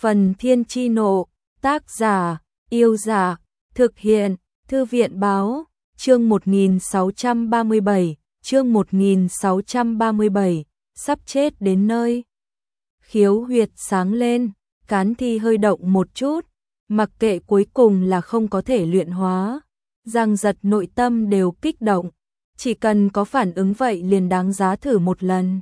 Phần Thiên Chi Nộ, tác giả, Yêu Dạ, thực hiện, Thư viện Báo, chương 1637, chương 1637, sắp chết đến nơi. Khiếu huyệt sáng lên, Cán Thi hơi động một chút, mặc kệ cuối cùng là không có thể luyện hóa. Giang Giật nội tâm đều kích động, chỉ cần có phản ứng vậy liền đáng giá thử một lần.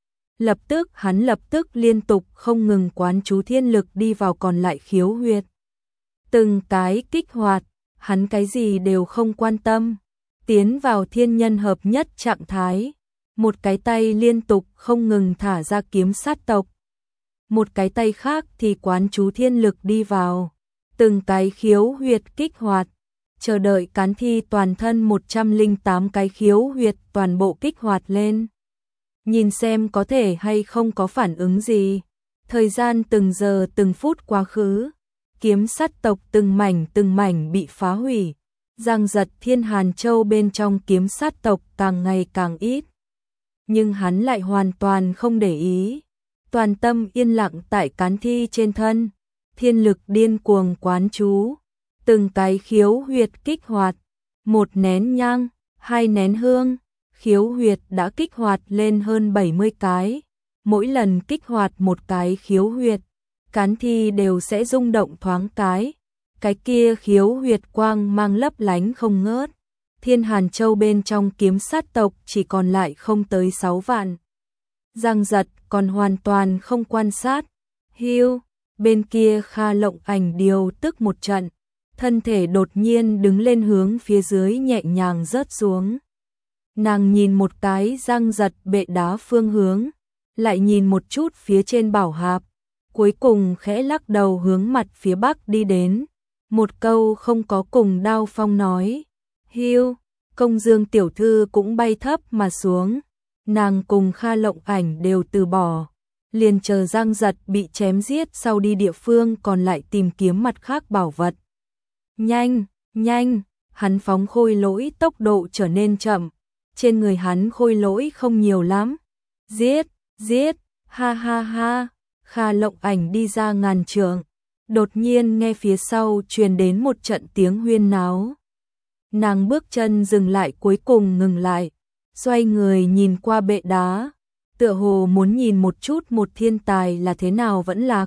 Hắn lập tức liên tục không ngừng quán chú thiên lực đi vào còn lại khiếu huyệt. Từng cái kích hoạt, hắn cái gì đều không quan tâm, tiến vào thiên nhân hợp nhất trạng thái. Một cái tay liên tục không ngừng thả ra kiếm sát tộc. Một cái tay khác thì quán chú thiên lực đi vào. Từng cái khiếu huyệt kích hoạt, chờ đợi Cán Thi toàn thân 108 cái khiếu huyệt toàn bộ kích hoạt lên. Nhìn xem có thể hay không có phản ứng gì. Thời gian từng giờ từng phút quá khứ, kiếm sát tộc từng mảnh bị phá hủy. Giang Giật Thiên Hàn Châu bên trong kiếm sát tộc càng ngày càng ít. Nhưng hắn lại hoàn toàn không để ý, toàn tâm yên lặng tại Cán Thi trên thân, thiên lực điên cuồng quán chú, từng cái khiếu huyệt kích hoạt, 1 nén nhang, 2 nén hương, khiếu huyệt đã kích hoạt lên hơn 70 cái, mỗi lần kích hoạt một cái khiếu huyệt, Cán Thi đều sẽ rung động thoáng cái kia khiếu huyệt quang mang lấp lánh không ngớt. Thiên Hàn Châu bên trong kiếm sát tộc chỉ còn lại không tới 6 vạn. Giang Giật còn hoàn toàn không quan sát. Hưu, bên kia Kha Lộng Ảnh điều tức một trận, thân thể đột nhiên đứng lên hướng phía dưới nhẹ nhàng rớt xuống. Nàng nhìn một cái Giang Giật bệ đá phương hướng, lại nhìn một chút phía trên bảo hạp, cuối cùng khẽ lắc đầu hướng mặt phía bắc đi đến. Một câu không có cùng Đao Phong nói. Hưu, Công Dương tiểu thư cũng bay thấp mà xuống. Nàng cùng Kha Lộng Ảnh đều từ bỏ, liền chờ Giang Giật bị chém giết sau đi địa phương còn lại tìm kiếm mặt khác bảo vật. Nhanh, hắn phóng khôi lỗi tốc độ trở nên chậm, trên người hắn khôi lỗi không nhiều lắm. Giết, ha ha ha, Kha Lộng Ảnh đi ra ngàn trượng, đột nhiên nghe phía sau truyền đến một trận tiếng huyên náo. Nàng bước chân dừng lại cuối cùng ngừng lại, xoay người nhìn qua bệ đá, tựa hồ muốn nhìn một chút một thiên tài là thế nào vẫn lạc.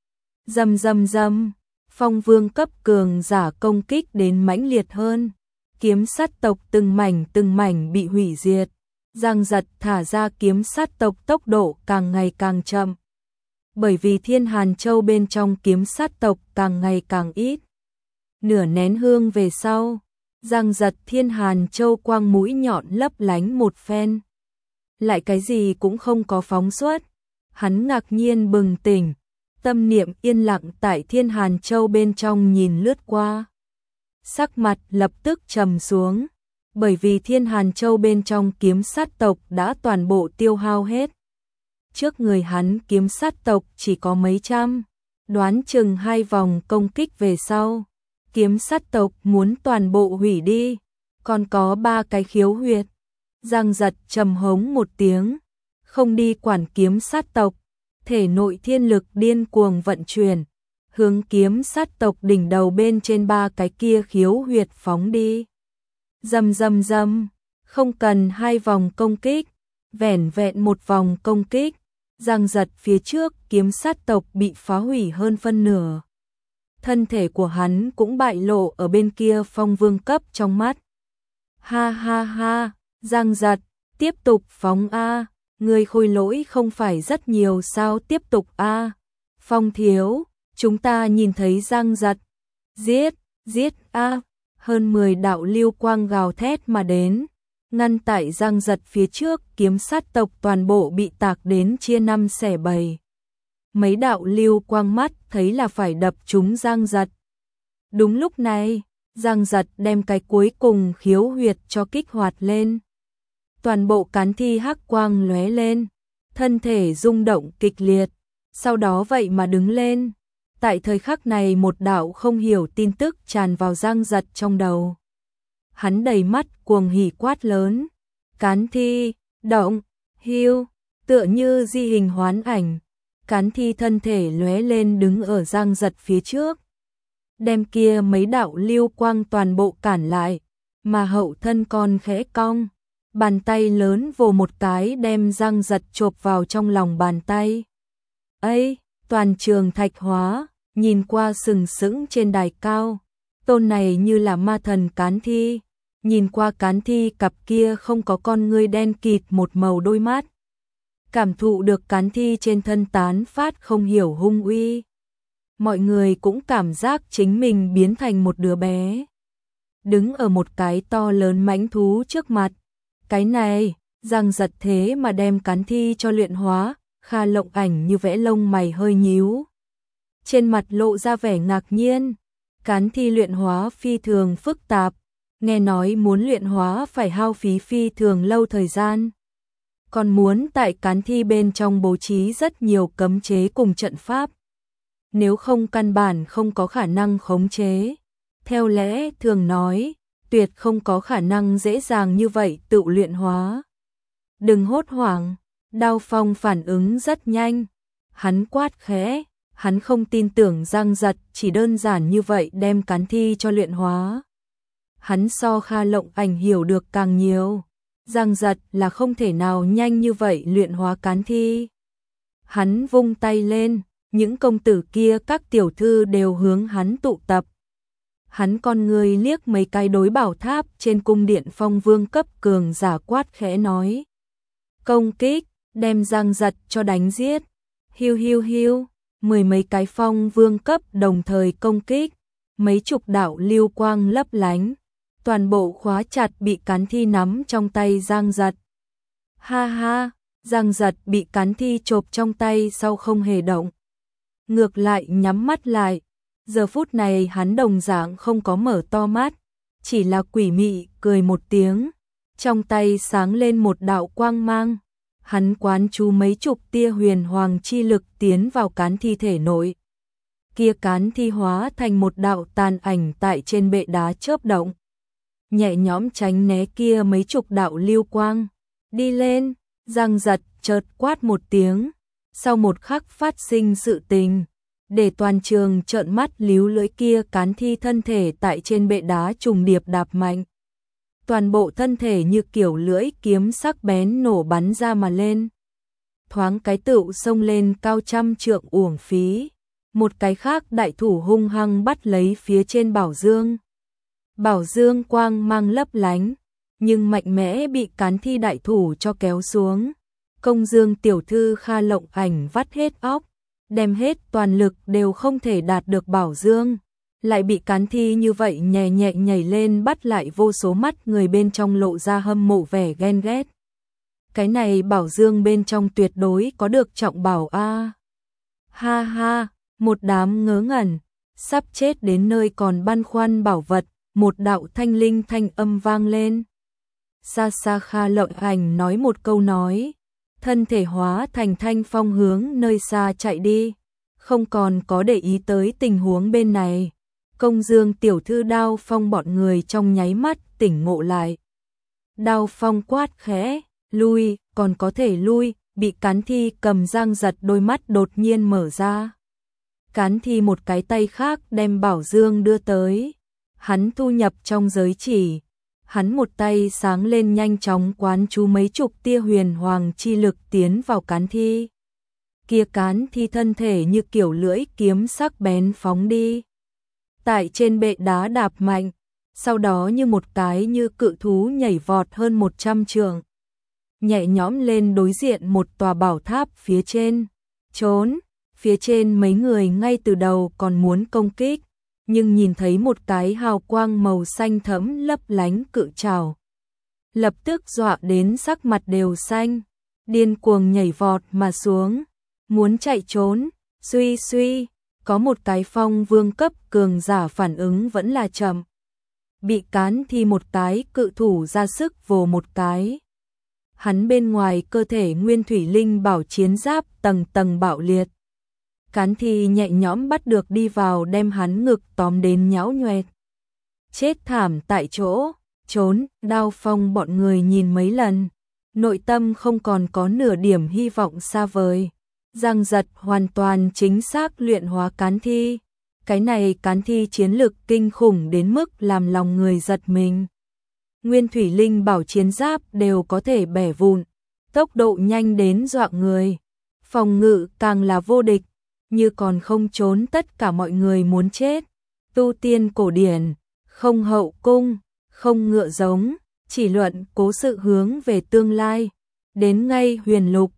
Rầm, Phong Vương cấp cường giả công kích đến mãnh liệt hơn, kiếm sát tộc từng mảnh bị hủy diệt. Giang Giật thả ra kiếm sát tộc tốc độ càng ngày càng chậm, bởi vì Thiên Hàn Châu bên trong kiếm sát tộc càng ngày càng ít. Nửa nén hương về sau, Giang Giật Thiên Hàn Châu quang mũi nhọn lấp lánh một phen, lại cái gì cũng không có phóng xuất. Hắn ngạc nhiên bừng tỉnh, tâm niệm yên lặng tại Thiên Hàn Châu bên trong nhìn lướt qua, sắc mặt lập tức trầm xuống, bởi vì Thiên Hàn Châu bên trong kiếm sát tộc đã toàn bộ tiêu hao hết. Trước người hắn kiếm sát tộc chỉ có mấy trăm, đoán chừng 2 vòng công kích về sau, kiếm sát tộc muốn toàn bộ hủy đi, còn có 3 cái khiếu huyệt. Giang Giật trầm hống một tiếng, không đi quản kiếm sát tộc, thể nội thiên lực điên cuồng vận chuyển, hướng kiếm sát tộc đỉnh đầu bên trên 3 cái kia khiếu huyệt phóng đi. Rầm, không cần 2 vòng công kích, vẻn vẹn 1 vòng công kích, Giang Giật phía trước kiếm sát tộc bị phá hủy hơn phân nửa. Thân thể của hắn cũng bại lộ ở bên kia Phong Vương cấp trong mắt. Ha, Giang Giật, tiếp tục phóng a, người khôi lỗi không phải rất nhiều sao, tiếp tục a. Phong thiếu, chúng ta nhìn thấy Giang Giật. Giết a, hơn 10 đạo lưu quang gào thét mà đến, ngăn tại Giang Giật phía trước, kiếm sát tộc toàn bộ bị tạc đến chia 5 xẻ 7. Mấy đạo lưu quang mắt thấy là phải đập trúng Giang Giật. Đúng lúc này, Giang Giật đem cái cuối cùng khiếu huyệt cho kích hoạt lên. Toàn bộ Cán Thi hắc quang lóe lên, thân thể rung động kịch liệt, sau đó vậy mà đứng lên. Tại thời khắc này một đạo không hiểu tin tức tràn vào Giang Giật trong đầu. Hắn đầy mắt cuồng hỉ quát lớn, Cán Thi, động, hưu, tựa như di hình hoán ảnh. Cán thi thân thể lóe lên đứng ở Giang Giật phía trước, đem kia mấy đạo lưu quang toàn bộ cản lại, mà hậu thân còn khẽ cong, bàn tay lớn vồ một cái đem Giang Giật chộp vào trong lòng bàn tay. Ấy, toàn trường thạch hóa, nhìn qua sừng sững trên đài cao, tôn này như là ma thần cán thi, nhìn qua cán thi cặp kia không có con ngươi đen kịt một màu đôi mắt. Cảm thụ được cán thi trên thân tán phát không hiểu hung uy. Mọi người cũng cảm giác chính mình biến thành một đứa bé. Đứng ở một cái to lớn mãnh thú trước mặt. Cái này, Giang Giật thế mà đem cán thi cho luyện hóa, Kha Lộng Ảnh như vẽ lông mày hơi nhíu. Trên mặt lộ ra vẻ ngạc nhiên, cán thi luyện hóa phi thường phức tạp, nghe nói muốn luyện hóa phải hao phí phi thường lâu thời gian. Còn muốn tại cán thi bên trong bố trí rất nhiều cấm chế cùng trận pháp. Nếu không căn bản không có khả năng khống chế. Theo lẽ thường nói, tuyệt không có khả năng dễ dàng như vậy tự luyện hóa. Đừng hốt hoảng, Đao Phong phản ứng rất nhanh. Hắn quát khẽ, hắn không tin tưởng Giang Giật chỉ đơn giản như vậy đem cán thi cho luyện hóa. Hắn so Kha Lộng Ảnh hiểu được càng nhiều. Giang Giật là không thể nào nhanh như vậy luyện hóa cán thi. Hắn vung tay lên, những công tử kia các tiểu thư đều hướng hắn tụ tập. Hắn con người liếc mấy cái đối bảo tháp trên cung điện Phong Vương cấp cường giả quát khẽ nói. Công kích, đem Giang Giật cho đánh giết. Hiu hiu hiu, mười mấy cái Phong Vương cấp đồng thời công kích. Mấy chục đạo lưu quang lấp lánh. Toàn bộ khóa chặt bị cán thi nắm trong tay Giang Giật. Ha ha, Giang Giật bị cán thi chộp trong tay sau không hề động. Ngược lại nhắm mắt lại. Giờ phút này hắn đồng dạng không có mở to mắt, chỉ là quỷ mị cười một tiếng, trong tay sáng lên một đạo quang mang. Hắn quán chú mấy chục tia huyền hoàng chi lực tiến vào cán thi thể nội. Kia cán thi hóa thành một đạo tàn ảnh tại trên bệ đá chớp động. Nhẹ nhõm tránh né kia mấy chục đạo lưu quang. Đi lên, Giang Giật chợt quát một tiếng, sau một khắc phát sinh sự tình. Để toàn trường trợn mắt líu lưỡi kia cán thi thân thể tại trên bệ đá trùng điệp đạp mạnh. Toàn bộ thân thể như kiểu lưỡi kiếm sắc bén nổ bắn ra mà lên. Thoáng cái tựu xông lên cao trăm trượng uổng phí. Một cái khác đại thủ hung hăng bắt lấy phía trên bảo dương. Bảo dương quang mang lấp lánh, nhưng mạnh mẽ bị cán thi đại thủ cho kéo xuống. Công dương tiểu thư Kha Lộng Ảnh vắt hết óc, đem hết toàn lực đều không thể đạt được bảo dương, lại bị cán thi như vậy nhẹ nhẹ nhảy lên bắt lại. Vô số mắt người bên trong lộ ra hâm mộ vẻ ghen ghét. Cái này bảo dương bên trong tuyệt đối có được trọng bảo a. Ha ha, một đám ngớ ngẩn, sắp chết đến nơi còn băn khoăn bảo vật, một đạo thanh linh thanh âm vang lên. Xa xa Kha Lộng Ảnh nói một câu nói, thân thể hóa thành thanh phong hướng nơi xa chạy đi, không còn có để ý tới tình huống bên này. Công dương tiểu thư Đao Phong bọn người trong nháy mắt tỉnh ngộ lại. Đao Phong quát khẽ, lui, còn có thể lui, bị cán thi cầm Giang Giật đôi mắt đột nhiên mở ra. Cán thi một cái tay khác đem bảo dương đưa tới, hắn thu nhập trong giới chỉ. Hắn một tay sáng lên nhanh chóng quán chú mấy chục tia huyền hoàng chi lực tiến vào cán thi. Kia cán thi thân thể như kiểu lưỡi kiếm sắc bén phóng đi. Tại trên bệ đá đạp mạnh, sau đó như một cái như cự thú nhảy vọt hơn 100 trượng. Nhẹ nhõm lên đối diện một tòa bảo tháp phía trên. Trốn, phía trên mấy người ngay từ đầu còn muốn công kích. Nhưng nhìn thấy một cái hào quang màu xanh thẫm lấp lánh cự trảo, lập tức dọa đến sắc mặt đều xanh, điên cuồng nhảy vọt mà xuống, muốn chạy trốn. Suy suy, có một cái Phong Vương cấp cường giả phản ứng vẫn là chậm, bị cán thi một cái cự thủ ra sức vồ một cái. Hắn bên ngoài cơ thể nguyên thủy linh bảo chiến giáp tầng tầng bạo liệt. Cán thi nhẹ nhõm bắt được đi vào đem hắn ngực tóm đến nhão nhoẹt. Chết thảm tại chỗ, trốn. Đao Phong bọn người nhìn mấy lần, nội tâm không còn có nửa điểm hy vọng xa vời. Giang Giật hoàn toàn chính xác luyện hóa cán thi. Cái này cán thi chiến lực kinh khủng đến mức làm lòng người giật mình. Nguyên thủy linh bảo chiến giáp đều có thể bẻ vụn, tốc độ nhanh đến dọa người. Phòng ngự càng là vô địch, như còn không trốn tất cả mọi người muốn chết. Tu tiên cổ điển, không hậu cung, không ngựa giống, chỉ luận cố sự hướng về tương lai. Đến ngay huyền lục,